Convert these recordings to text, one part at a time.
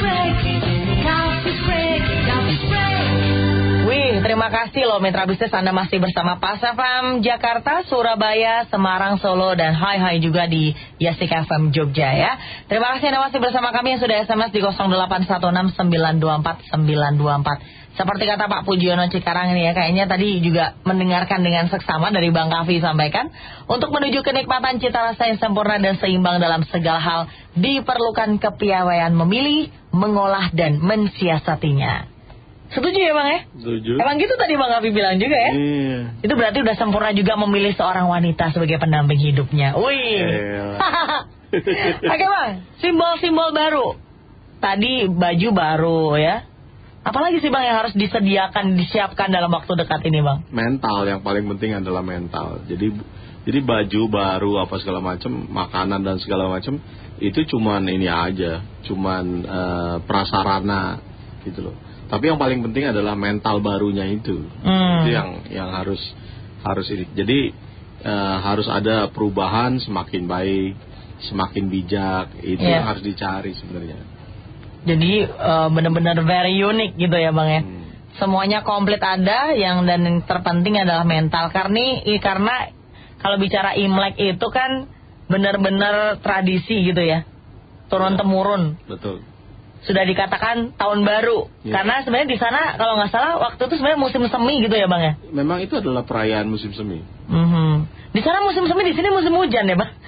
Wih, terima kasih loh Mitra Bisnis, Anda masih bersama Pas FM Jakarta, Surabaya, Semarang, Solo, dan hai juga di Yasik FM Jogja ya. Terima kasih Anda masih bersama kami yang sudah SMS di 0816924924. Seperti kata Pak Pujiono Cikarang ini ya, kayaknya tadi juga mendengarkan dengan seksama dari Bang Kavi sampaikan. Untuk menuju kenikmatan cita rasa yang sempurna dan seimbang dalam segala hal, diperlukan kepiawaian memilih, mengolah, dan mensiasatinya. Setuju ya Bang ya? Setuju. Emang gitu tadi Bang Kavi bilang juga ya? Iya. Itu berarti udah sempurna juga memilih seorang wanita sebagai pendamping hidupnya. Wih. Oke Bang, simbol-simbol baru. Tadi baju baru ya. Apalagi sih Bang yang harus disediakan, disiapkan dalam waktu dekat ini Bang? Mental, yang paling penting adalah mental. Jadi baju baru apa segala macam, makanan dan segala macam itu cuman ini aja, cuman prasarana gitu loh. Tapi yang paling penting adalah mental barunya itu. Itu yang harus ini. Jadi harus ada perubahan semakin baik, semakin bijak. Itu yang harus dicari sebenarnya. Jadi benar-benar very unique gitu ya Bang ya. Semuanya komplit ada, dan yang terpenting adalah mental. Karena kalau bicara Imlek itu kan benar-benar tradisi gitu ya, turun temurun. Betul. Sudah dikatakan tahun baru. Karena sebenarnya di sana kalau nggak salah waktu itu sebenarnya musim semi gitu ya Bang ya. Memang itu adalah perayaan musim semi. Di sana musim semi, di sini musim hujan ya Bang.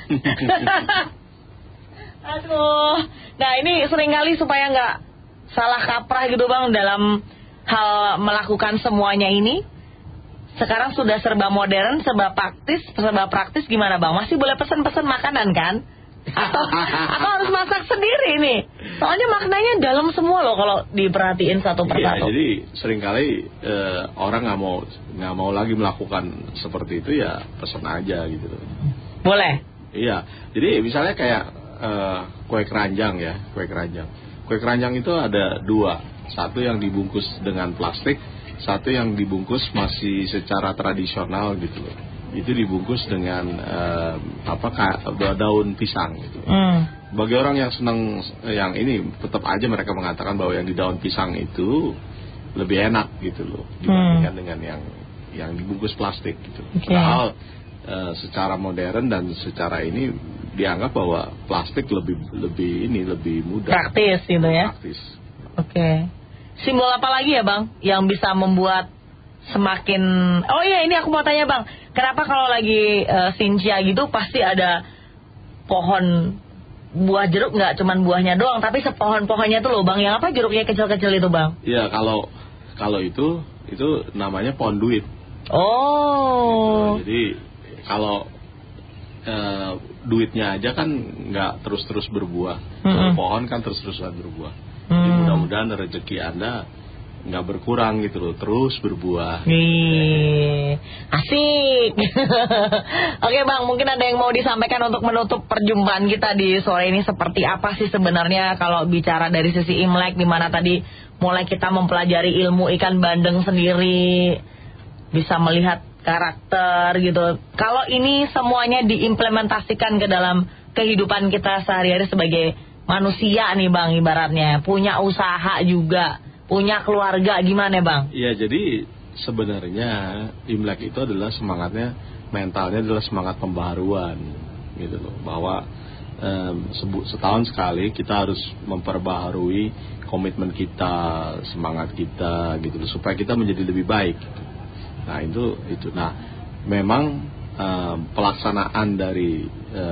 Aduh, nah ini seringkali supaya nggak salah kaprah gitu Bang dalam hal melakukan semuanya ini. Sekarang sudah serba modern, serba praktis gimana Bang? Masih boleh pesan-pesan makanan kan? Atau harus masak sendiri nih? Soalnya maknanya dalam semua loh kalau diperhatiin satu persatu. Iya, jadi seringkali orang nggak mau lagi melakukan seperti itu, ya pesan aja gitu. Boleh? Iya, jadi misalnya kayak kue keranjang ya, kue keranjang. Kue keranjang itu ada dua, satu yang dibungkus dengan plastik, satu yang dibungkus masih secara tradisional gitu loh. Itu dibungkus dengan daun pisang gitu. Bagi orang yang senang yang ini, tetap aja mereka mengatakan bahwa yang di daun pisang itu lebih enak gitu loh dibandingkan dengan yang dibungkus plastik gitu. Padahal secara modern dan secara ini dianggap bahwa plastik lebih mudah, praktis gitu ya. Praktis. Oke. Simbol apa lagi ya Bang yang bisa membuat semakin, oh iya ini aku mau tanya Bang, kenapa kalau lagi Xinjia gitu pasti ada pohon buah jeruk, nggak cuman buahnya doang tapi sepohon-pohonnya tuh loh Bang, yang apa jeruknya kecil-kecil itu Bang? Iya, kalau itu namanya pohon duit. Oh. Gitu. Jadi kalau duitnya aja kan nggak terus berbuah. Kalau pohon kan terus berbuah. Jadi mudah-mudahan rezeki Anda nggak berkurang gitu loh, terus berbuah. Asik. Oke Bang, mungkin ada yang mau disampaikan untuk menutup perjumpaan kita di sore ini. Seperti apa sih sebenarnya kalau bicara dari sisi Imlek, di mana tadi mulai kita mempelajari ilmu ikan bandeng sendiri, bisa melihat karakter gitu. Kalau ini semuanya diimplementasikan ke dalam kehidupan kita sehari-hari sebagai manusia nih Bang, ibaratnya punya usaha juga, punya keluarga, gimana Bang? Iya, jadi sebenarnya Imlek itu adalah semangatnya, mentalnya adalah semangat pembaharuan gitu loh, bahwa setahun sekali kita harus memperbaharui komitmen kita, semangat kita gitu loh, supaya kita menjadi lebih baik gitu. Nah itu. Nah memang pelaksanaan dari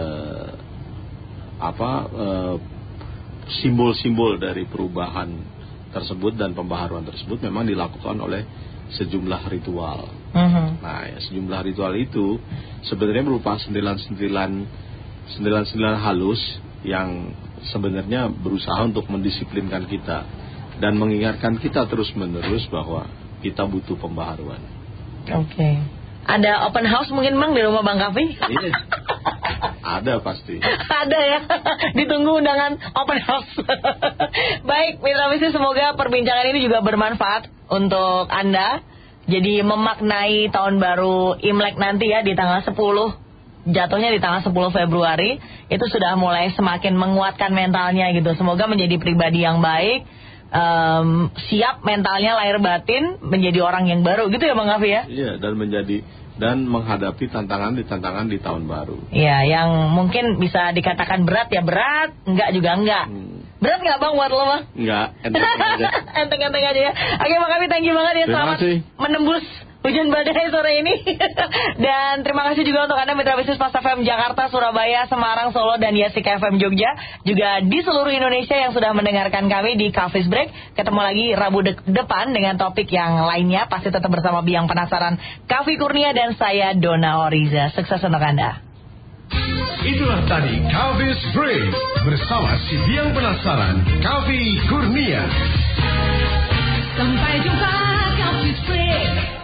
simbol-simbol dari perubahan tersebut dan pembaharuan tersebut memang dilakukan oleh sejumlah ritual. Nah sejumlah ritual itu sebenarnya berupa sentilan-sentilan halus yang sebenarnya berusaha untuk mendisiplinkan kita dan mengingatkan kita terus-menerus bahwa kita butuh pembaharuan. Oke. Ada open house mungkin Bang di rumah Bang Kavi? Iya. Ada pasti. Ada ya. Ditunggu undangan open house. Baik, Mitra Bisnis, semoga perbincangan ini juga bermanfaat untuk Anda. Jadi memaknai tahun baru Imlek nanti ya di tanggal 10 jatuhnya di tanggal 10 Februari itu sudah mulai semakin menguatkan mentalnya gitu. Semoga menjadi pribadi yang baik, siap mentalnya lahir batin menjadi orang yang baru gitu ya Bang Kavi ya. Iya, dan menghadapi tantangan di tahun baru. Iya, yang mungkin bisa dikatakan berat ya berat, enggak juga enggak. Berat nggak Bang buat lo Bang? Enggak, enteng aja. Enteng aja ya. Oke Bang Kavi, thank you banget ya. Terima Selamat kasih. menembus hujan badai sore ini. Dan terima kasih juga untuk Anda mitra bisnis Pas FM Jakarta, Surabaya, Semarang, Solo, dan Yasika FM Jogja. Juga di seluruh Indonesia yang sudah mendengarkan kami di Coffee's Break. Ketemu lagi Rabu depan dengan topik yang lainnya. Pasti tetap bersama Biang Penasaran, Kavi Kurnia, dan saya Donna Oriza. Sukses untuk Anda. Itulah tadi Coffee's Break bersama si Biang Penasaran, Kavi Kurnia. Sampai jumpa Coffee's Break.